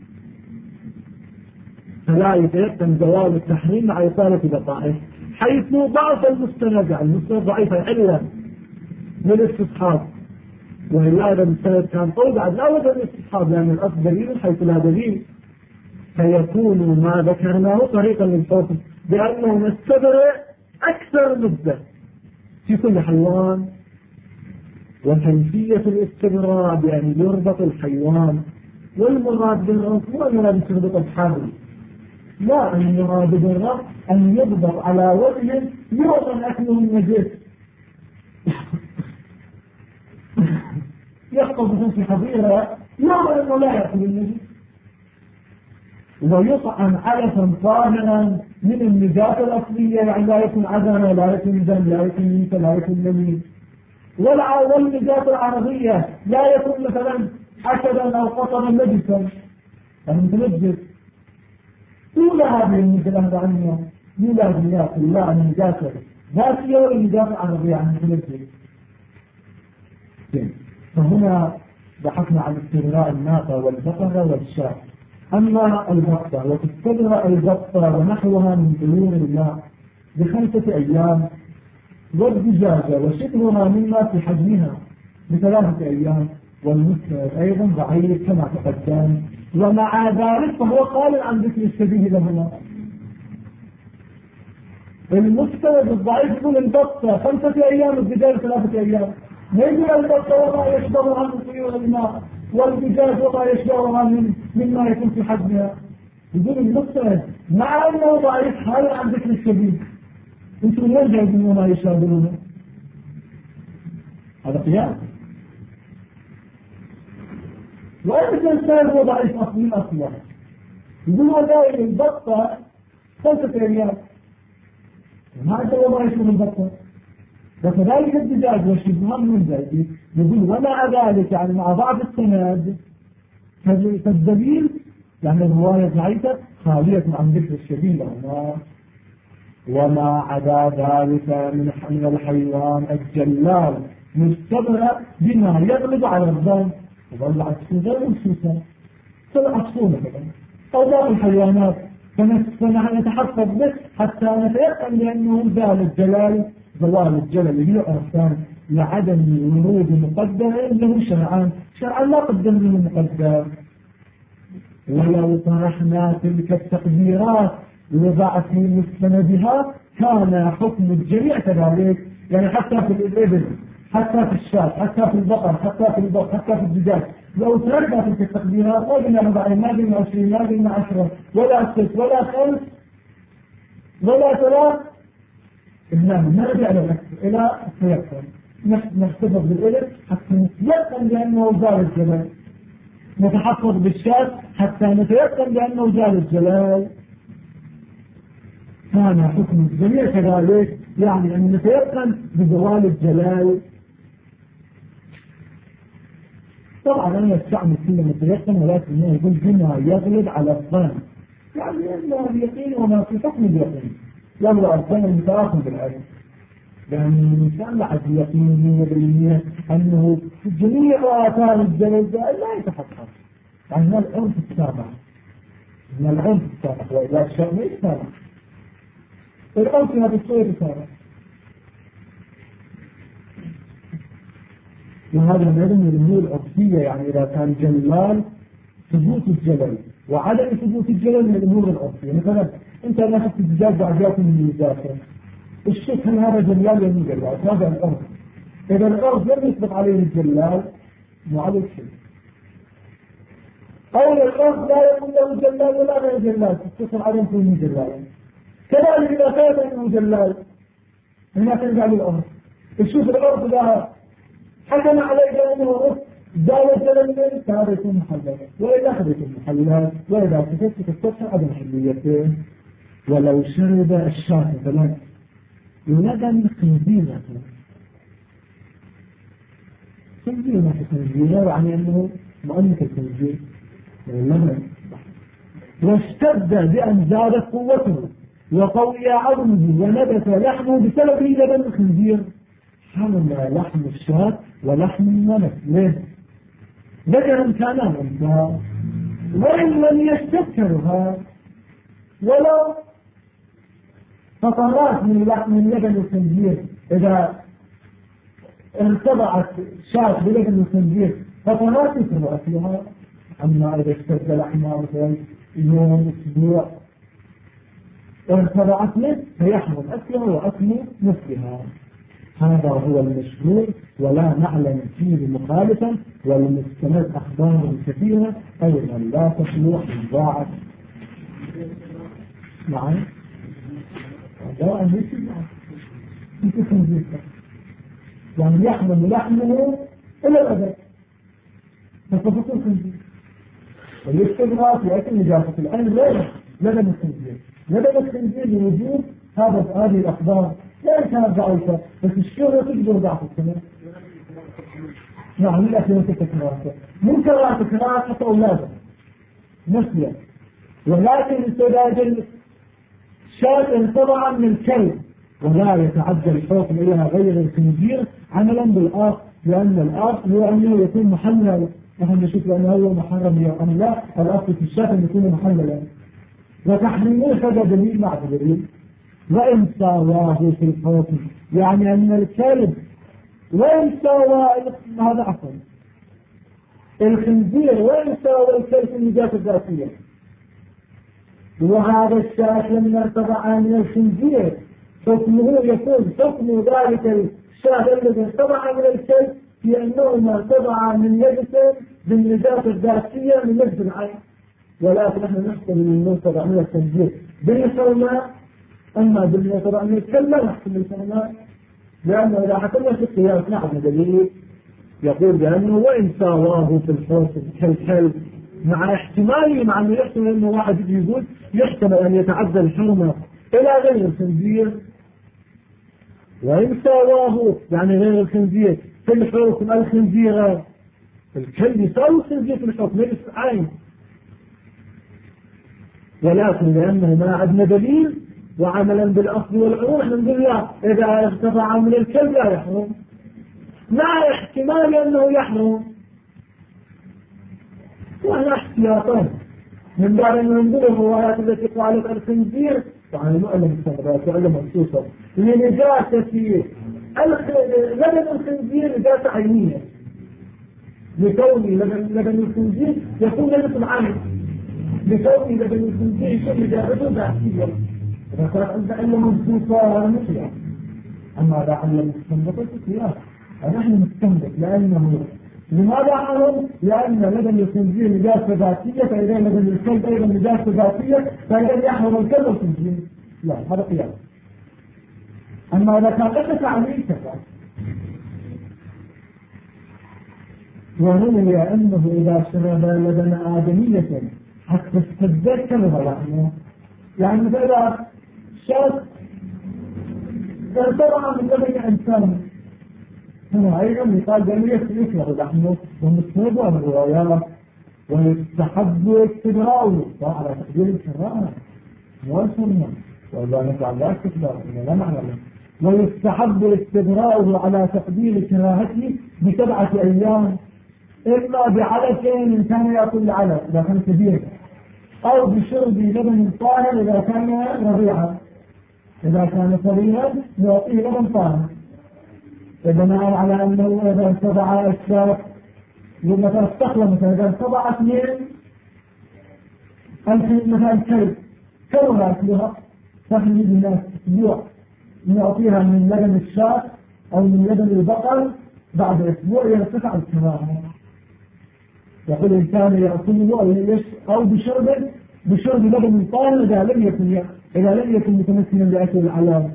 فلا يتيقن زوال التحريم مع إصالة بقائه حيث ضعف المستند يعني المستند ضعيف علة للاستصحاب وإلا إذا المستند كان قوي بعد لا وجد الاستصحاب لأن الأصل دليل حيث لا دليل فيكون ما ذكرناه طريقا للحكم بأنه نستبرئ أكثر مدة في كل حيوان وكيفية الاستبراء بأن يربط الحيوان والمراد بالربط مو أن يراد يربط الحبل لا أن يراد بالربط أن يضبط على وجه يوم أكله النجس يحفظ في حظيرة يوم أنه لا يأكل النجس ويطعم علفا طاهرا من النجاسة الأصلية يعني لا يكون عدنا لا يكون دم لا يكون ميت لا يكون نميت والنجاسة العربية لا يكون مثلا حسدا أو قطرا نجسا المتنجس أولى هذه النجاسة عنها يولى بالله الله عن النجاسة ذاتية والنجاسة العربية عن المتنجس. فهنا بحثنا عن استبراء الناقة والبقرة والشاة. أما البطة وتستبرأ البطة ونحوها من طيور الماء ب5 أيام والدجاجة وشبهها مما في حجمها ب3 أيام والمسند أيضا ضعيف كما تقدم ومع ذلك فهو قال عن ذكر الشبيه لهما. المسند الضعيف يقول البطة 5 أيام والدجاجة 3 أيام يجب البطة وما يشبهها من طيور الماء والدجاج وما يشبهها مما يكون في حجمها. يقول المسند مع أنه ضعيف قال عن ذكر الشبيه. انتم وين جايبين وما يشابهونه؟ هذا قياس. وأنت الإنسان هو ضعيف أصلا يقول والله البطة 5 ريال ما أنت هو ضعيف من البطة. وكذلك الدجاج والشبهة من ذلك يقول ومع ذلك يعني مع ضعف السند فالدليل يعني الرواية ضعيفة خالية عن ذكر الشبيه وما عدا ذلك من الحيوان الجلال مستبرأ بما يغلب على الظن وظل عكسه غير مخصوصا فالعكسه مثلا أو بعض الحيوانات فنحن نتحفظ به حتى نتيقن بأنه زوال الجلل اللي هو أرسان لعدم ورود مقدر له شرعا لا قدم له مقدر. ولو طرحنا تلك التقديرات لضعف مستندها كان حكم الجميع كذلك. يعني حتى في الإبل حتى في الشاة حتى في البقر حتى في البقر حتى في الدجاج لو تركنا تلك التقديرات ما قلنا 40 ما قلنا 20 ما قلنا 10 ولا 6 ولا 5 ولا 3 إنما نرجع إلى التيقن نحتفظ بالإبل حتى نتيقن بأنه زال الجلال نتحفظ بالشاة حتى نتيقن بأنه زال الجلال. كان حكم الجميع كذلك يعني أن نتيقن بزوال الجلال. طبعا أنا أستعمل كلمة يتيقن ولكن يقول بما يغلب على الظن يعني أنه اليقين وما في حكم اليقين يغلب على الظن المتراكم بالعلم. يعني الإنسان لعد يقين 100% أنه في جميع آثار الجلال لا يتحقق. يعني من العنف السابق وإذا الشيء ما يتسابق العنف هذا الشيء يتسابق. وهذا من الأمور العرفية يعني إذا كان جلال ثبوت الجلل وعدم ثبوت الجلل من الأمور العرفية. مثلا أنت ناخذ الدجاج بعد من الميزات الشك هل هذا جلال ولا جلال هذا الأرض. إذا الأرض لم يسبق عليه الجلال مو عليه شيء أو الأرض لا يكون له جلال ولا غير جلال تتصل عدم كونه جلال. كذلك إذا كان أنه جلال هنا ترجع للأرض تشوف الأرض لها حكم عليه بأنه زال الجلال فهذا يكون محلل وإذا أخذ يكون محلل وإذا تكتب عدم حليته. ولو شرب الشاة مثلا لبن خنزير يعني أنه مؤنث الخنزير واشتد بأن زادت قوته وقوي عظمه ونبت لحمه بسبب لبن الخنزير حمل لحم الشاة ولحم النمس ليه؟ ذكر كان أنثى وإن لم يستذكرها ولو فطرات من لبن الخنزير إذا ارتضعت شاة بلبن الخنزير فطرات يسرع أكلها. أما إذا اشتد لحمها مثلا يوم أسبوع ارتضعت له فيحرم أكلها وأكل مثلها. هذا هو المشهور ولا نعلم فيه مخالفا والمستند أخبار كثيرة أيضا لا تصلح للضاعف. نعم هذا أمر يعني يحمل لحمه إلى الأبد فتصفون خنزير والاستغراق يأتي نجاسة العين غير لبن الخنزير. لبن الخنزير لوجود هذه الأخبار لا كانت ضعيفة بس الشهرة تقدر ضعف السنة. نعم الأخيرة تكرارات منكرات تكرارات حتى أولاده نسيا. ولكن السداجل شاة طبعا من الكلب ولا يتعدى الحكم إلى غير الخنزير عملا بالآخر لأن الآخر هو أنه يكون محلل. نحن نشوف أنه هو محرم أم لا الأصل في الشاة أن يكون محللا وتحريمه هذا دليل مع دليل. وإن ساواه في الحكم يعني أن الكلب وإن ساوى هذا عفوا الخنزير وإن ساوى الكلب في النجاسة الذاتية وهذا الشاة لما ارتفع من الخنزير حكمه يكون حكم ذلك الشاة الذي ارتفع من الكلب في أنه ما ارتفع من نجسه بالنجاسة الذاتية من نجس العين. ولكن نحن نحكم من المرتفع من الخنزير بالحرمة أما بالمرتفع من الكلب لا نحكم بالحرمة لأنه إذا حكمنا في القياس نعم دليل يقول بأنه وإن ساواه في الحوت كالكلب مع احتمال مع أنه يحتمل أنه واحد يقول يحتمل أن يتعدى الحرمة إلى غير الخنزير، وإن ساواه يعني غير الخنزير في الحكم الخنزير الكلب يساوي الخنزير في الحكم ليس عين، ولكن لأنه ما عندنا دليل وعملا بالأصل والعروض نقول لا إذا ارتفع من الكلب لا يحرم مع احتمال أنه يحرم، وهنا احتياطان من بعد أن ننظر الروايات التي قالت الخنزير طبعا المؤلم السنبات وعلم مخصوصا لنجاسة لبن الخنزير نجاسة عينية، لكون لبن الخنزير يكون نجس عين، لكون لبن الخنزير يكون نجاسة ذاتية، إذا كانت عند علم مخصوصة مثلا. أما إذا علم مستنبطة قياس فنحن نستنبط لأنه لماذا حرم؟ لأن لبن الخنزير نجاسة ذاتية، فإذا لبن الكلب أيضا نجاسة ذاتية فإذا يحرم الكلب والخنزير. لا هذا قياس. أما إذا كان لك تعليل كذا وروي أنه إذا شرب لبن آدمية حتى استبدل كلمة يعني مثلا شرب طبعا من لبن إنسان هنا أيضا يقال بأنه يكره لحمه ومستند عن الروايات ويستحب استدراؤه على تقدير الكراهة والسنة، وإذا نفعل لا استدراء لا معنى له، ويستحب استدراؤه على تقدير كراهته ب7 أيام إما بعلف إن كان يأكل علف إذا كان كبير، أو بشرب لبن طاهر إذا كان رضيعا، إذا كان صغيرا يعطيه لبن طاهر، بناء على أنه إذا انتبع الشارع مثلا استخلى مثلا إذا انتبع 2 مثلا كلب كم أكلها فهمي الناس أسبوع نعطيها من لبن الشاة أو من لبن البقر بعد أسبوع يرتفع الكراهة. يقول الإنسان يأكله أو بشرب لبن طاهر إذا لم يكن متمكنا لأكل العلام.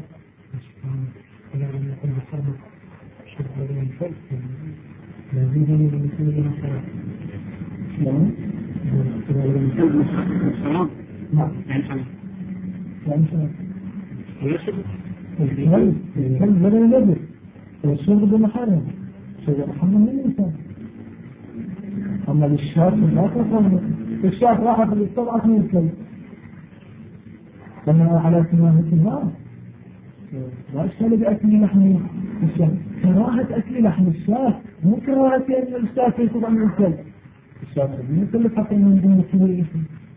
الكلب بدل النجس والشرب بمحرم شرب محرم من الإنسان. أما للشاة لا تفهم الشاة راحت للطبعة من الكلب لما على سماهة النار لا إشكال بأكل لحم الشاة، كراهة أكل لحم الشاة مو كراهة أن الشاة يطبع من الكلب، الشاة يكلف حتى من دون كبير.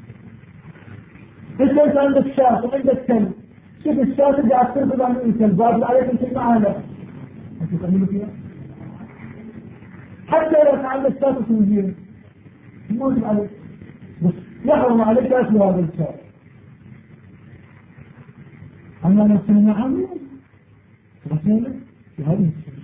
إيش ليس عندك شاة وعندك كلب، شوف الشاة قاعد تطبع من الكلب باب عليك أنت معانا أنت تعملوا فيها حتى لو كان عندك شاة وخنزير موجب عليك بس يحرم عليك أكل هذا الشاة. أما نفسنا معه رسالة في هذه السنة.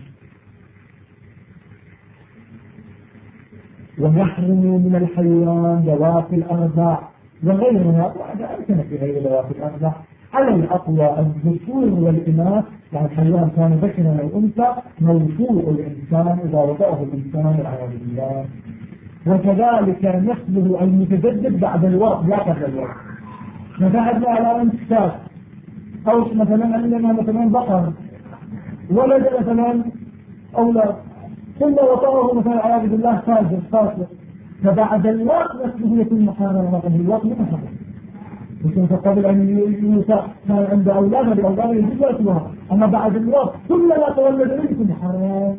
ويحرم من الحيوان ذوات الأرباع وغيرها وهذا أمكن في غير ذوات الأرباع على الأقوى الذكور والإناث، يعني الحيوان كان ذكرا أو أنثى موفوء الإنسان إذا وضعه الإنسان والعياذ بالله، وكذلك نسله المتجدد بعد الوقت لا قبل الوقت. نذهبنا على انتكاس أو مثلا عندنا مثلا بقر ولد مثلا أولاد ثم وطأه مثلا عياذ بالله فاسق فبعد الوقت نسله يكون محرما في الوقت محرم. لكن قبل أن يوسى كان عند أولاده بأولاده يجب أسلوها، أما بعد الوقت كل ما تولد منكم محرم.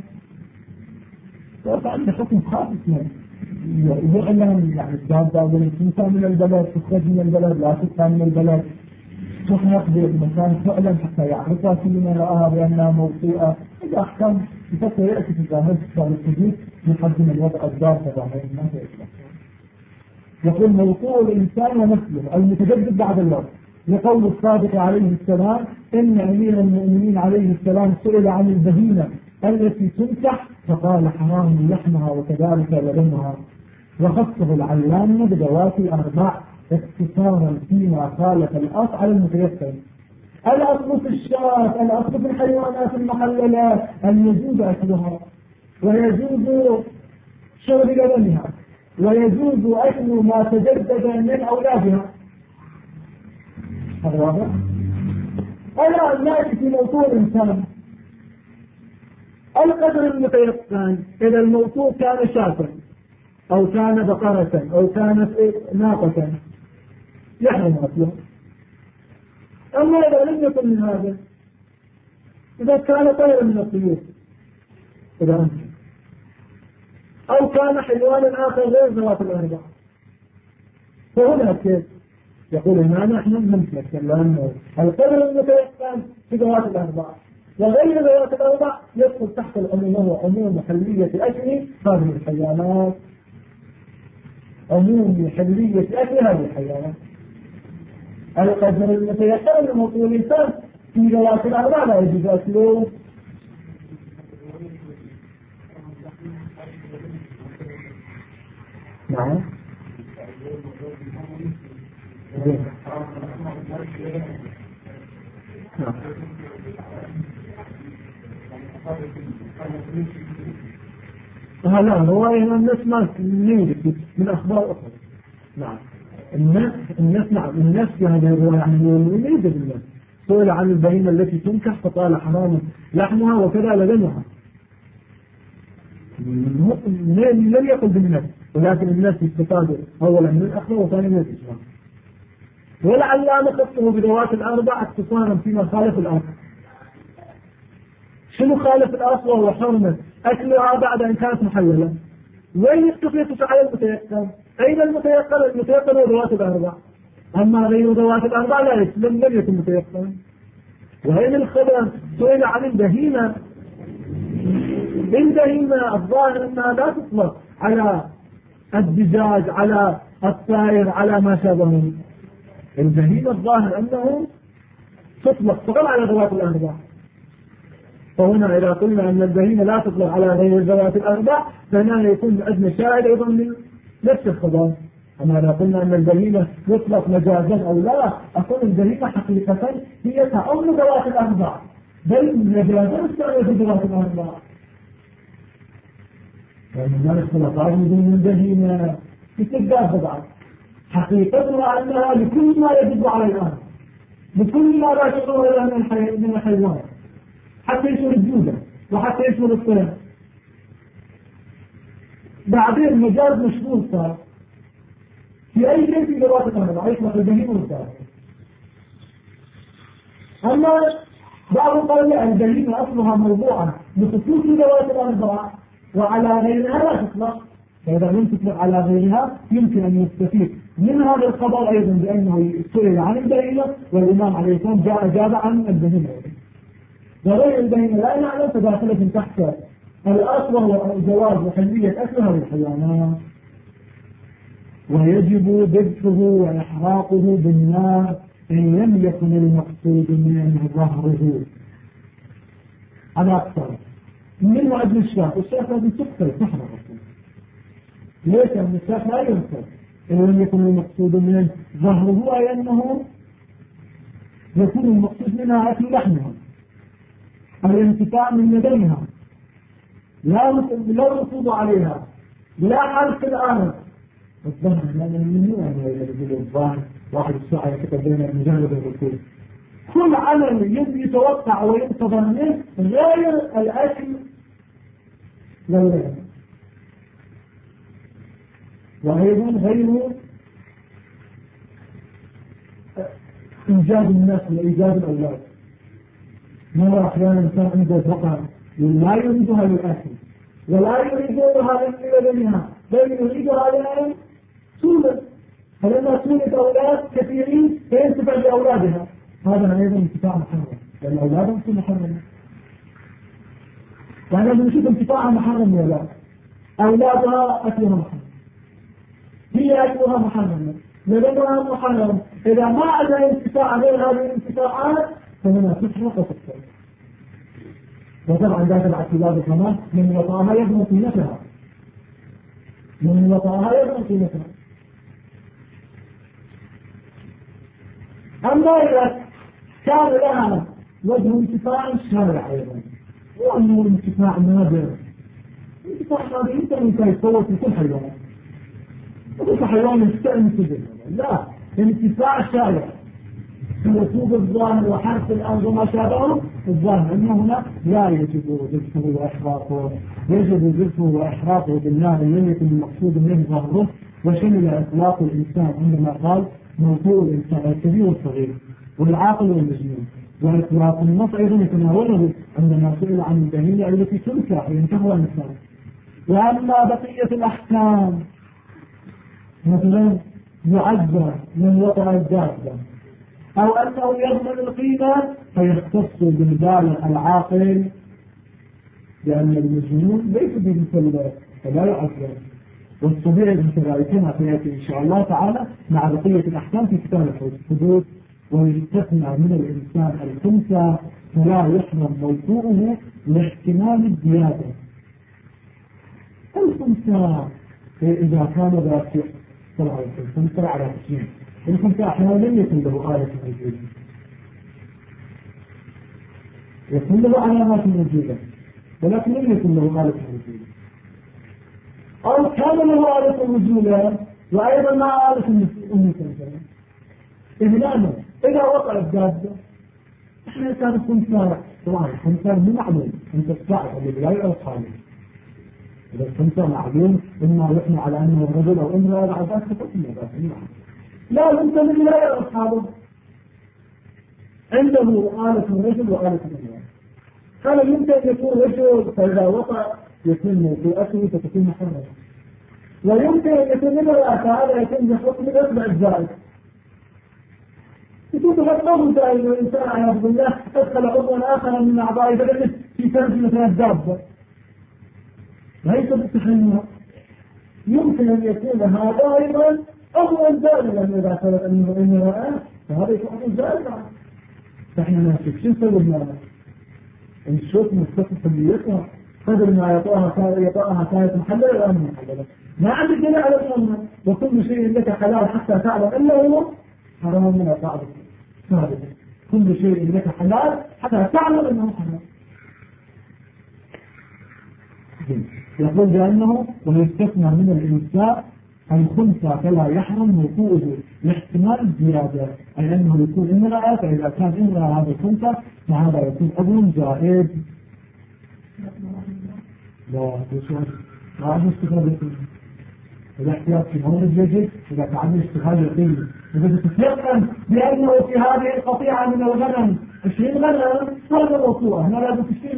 وفعل حكم خاص يعلم يعني الدابة والإنسان من البلد تخرج من البلد لا تبقى من البلد تحنق بمكان تعلم حتى يعرفها كل من رآها بأنها موطئة. إذا أحكام يفكر يأتي في ظاهر الحديث يقدم الوضع الدار فظاهر ما يأتي. يقول موطوء الإنسان ونسله المتجدد بعد الوقت، لقول الصادق عليه السلام إن أمير المؤمنين عليه السلام سئل عن البهيمة التي تنكح فقال حرام لحمها وكذلك لبنها، وخصه العلامة بذوات الأرباع اختصارا فيما خالف الأصل على المتيسر. الأصل في الشاة، الأصل في الحيوانات المحللة أن يجوز أكلها ويجوز شرب لبنها ويجوز أكل ما تجدد من أولادها. هذا واضح؟ ألا نأتي في موضوع الإنسان القدر المتيقن. إذا الموضوع كان شاة أو كان بقرة أو كانت ناقة يحرم أكله. أما إذا لم يكن من هذا، إذا كان طيرا من الطيور إذا أنت أو كان حيوانا آخر غير ذوات الأربع، فهنا كيف يقول هنا نحن نمسك لأنه القدر المتيقن في ذوات الأربع وغير ذوات الأربع يدخل تحت العموم وعموم محلية أكل هذه الحيوانات. عموم محلية أكل هذه الحيوانات. القدر المتيقن من موضوع الإنسان في ذوات الأربع لا يجوز أكله. نعم. لا هو الناس ما نيجي من أخبار أخرى. نعم الناس نعم الناس في هذه الرواية يعني يريد بالناس سئل عن البهيمة التي تنكح فقال حرام لحمها وكذا لبنها. لم يقل بالنفس ولكن الناس يستفاد أولا من الأخبار وثانيا من الإسلام. ولعل نخصه بذوات الأربع اختصارا فيما خالف الأصل. شنو خالف الأصل وهو حرمة أكلها بعد أن كانت محللة؟ وين يستفيد على المتيقن؟ أين المتيقن؟ المتيقن هو ذوات الأربع، أما غير ذوات الأربع لا يسلم لم يكن متيقن. وين الخبر سئل عن البهيمة. البهيمة الظاهر أنها لا تطلق على الدجاج على الطائر على ما شابهه. البهيمة الظاهر أنه تطلق فقط على ذوات الأربع. فهنا إذا قلنا أن البهيمة لا تطلق على غير ذوات الأربع فهنا يكون أدنى شاهد أيضا من نفس الخبر. أما إذا قلنا أن البهيمة يطلق مجازا أو لا، أقول البهيمة حقيقة هي تعم ذوات الأربع بل مجازا استعمل ذوات الأربع. ومن ذلك خلقات من البهيمة بتجاه بعض حقيقتها أنها لكل ما يجب على الأرض بكل ما لا تقوم له من الحيوان حتى يشمل الجودة وحتى يشمل الطير. بعدين مجاز مشغول صار في أي شيء في ذوات الأربع يطلق البهيمة والطائر. أما بعض قال البهيمة أصلها موضوعا بخصوص ذوات الأربع وعلى غيرها لا تطلق. فإذا لم تطلق على غيرها يمكن أن يستفيد من هذا الخبر أيضا بأنه سئل عن البهيمة والإمام عليه السلام أجاب عن البهيمة. وغير البهيمة لا نعلم فداخلة تحت الأصل والجواز وحلية أكلها للحيوانات. ويجب ذبحه وإحراقه بالنار إن لم يكن المقصود منه ظهره. على أكثر من أجل الشاف هذه تقتل تحرق. ليس أن الشاف لا ينقل إن لم يكن المقصود منه ظهره أي أنه يكون المقصود منها أكل لحمها الانتفاع من لبنها لا رسوب عليها لا حرف الأرض. الظهر من هو يقول الظاهر واحد الساعة يكتب بين المجانب والرسول. كل عمل يتوقع وينتظر منه غير الأكل للغير وأيضا غير إيجاد الناس وإيجاد الأولاد. مرة أحيانا الإنسان عنده فقر لا يريدها للأكل ولا يريدها للبنها بل يريدها لأن سولة. فلما سولت أولاد كثيرين فينتفع بأولادها. هذا أيضا انتفاع محرم لأن أولادهم في محرم. يعني نشوف انتفاعها محرم ولا لا. أولادها أكلها محرم هي أكلها محرم لبنها محرم. إذا ما عدا انتفاع غير هذه الانتفاعات فهنا تحرق وتكسر. وطبعا ذات الاعتبار كمان من وطاها يضمن قيمتها من وطاها يضمن قيمتها. أما إذا كان لها وجه انتفاع الشارع أيضا، وأنه الانتفاع نادر. الانتفاع نادر يمكن يتصور في كل حيوان، وكل حيوان يستأنس به، لا، انتفاع الشارع ركوب الظاهر وحرث الأرض وما شابهه. الظاهر أنه هنا لا يجب ذبحه وإحراقه، يجب ذبحه وإحراقه بالنار لم يكن المقصود منه ظهره، وشمل إطلاق الإنسان عندما قال موضوع الإنسان الكبير والصغير والعاقل والمجنون، وإطلاق النص أيضا يتناوله عندما سئل عن البهيمة التي تنكح وينتهى الإنسان. وأما بقية الأحكام مثلا يعذر من وضع الدابة، أو أنه يضمن القيمة، فيختص بالبالغ العاقل، لأن المجنون ليس بمثل فلا يعذر، والطبيعي من كذلك سيأتي إن شاء الله تعالى مع بقية الأحكام في كتاب الحدود. ويستثنى من الإنسان الخنثى فلا يحرم موضوعه لاحتمال الزيادة. الخنثى إذا كان ذا طلع الخنثى على تسليم، الخنثى أحيانا لم يكن له آلة موجودة، يكون له علامات موجودة ولكن لم يكن له آلة موجودة، أو كان له آلة موجودة وأيضا مع آلة موجودة. إهلاما إذا وقع الدابة إحنا كان الخنثى، طبعا الخنثى مو معلوم، أنت تستعرف اللي لا يعرف حاله. إذا الخنثى معلوم إما يحمل على أنه رجل أو امرأة بعد ذلك تقسم لا أنت اللي لا يعرف حاله عنده آلة رجل وآلة امرأة. كان يمكن يكون رجل فإذا وقع يكون موضوعته فتكون محرمة، ويمكن أن يكون امرأة فهذا يكون بحكم أتبع الزائد. يكون تفضل دائما الإنسان عياذ بالله أدخل عضوا آخر من أعضاء بدنه في ترجمة الدابة ليس بالتحمل. يمكن أن يكون هذا أيضا أمرا زائدا، إذا ثبت أنه امرأة فهذا يكون أمر زائدا. فإحنا نشوف شو نسوي لنا؟ نشوف مستقبل حليتها قدر ما يطأها كانت محللة ولا مو محللة، ما عندك دليل على الأمر، وكل شيء لك حلال حتى تعلم أنه حرام من الطاعة ثابت. كل شيء لك حلال حتى تعلم أنه حرام. يقول بأنه ويستثنى من الإنساء الخنثى فلا يحرم وقوعه لاحتمال الزيادة، أي أنه يكون امرأة، فإذا كان امرأة هذا الخنثى فهذا يكون أمر زائد. لا يسوع ما عاد استخراج يقين، الاحتياط في مورد يجب إذا تعمل استخراج يقين. إذا تتيقن بأنه في هذه القطيعة من الغنم 20 غنم هذا موضوع، هنا لابد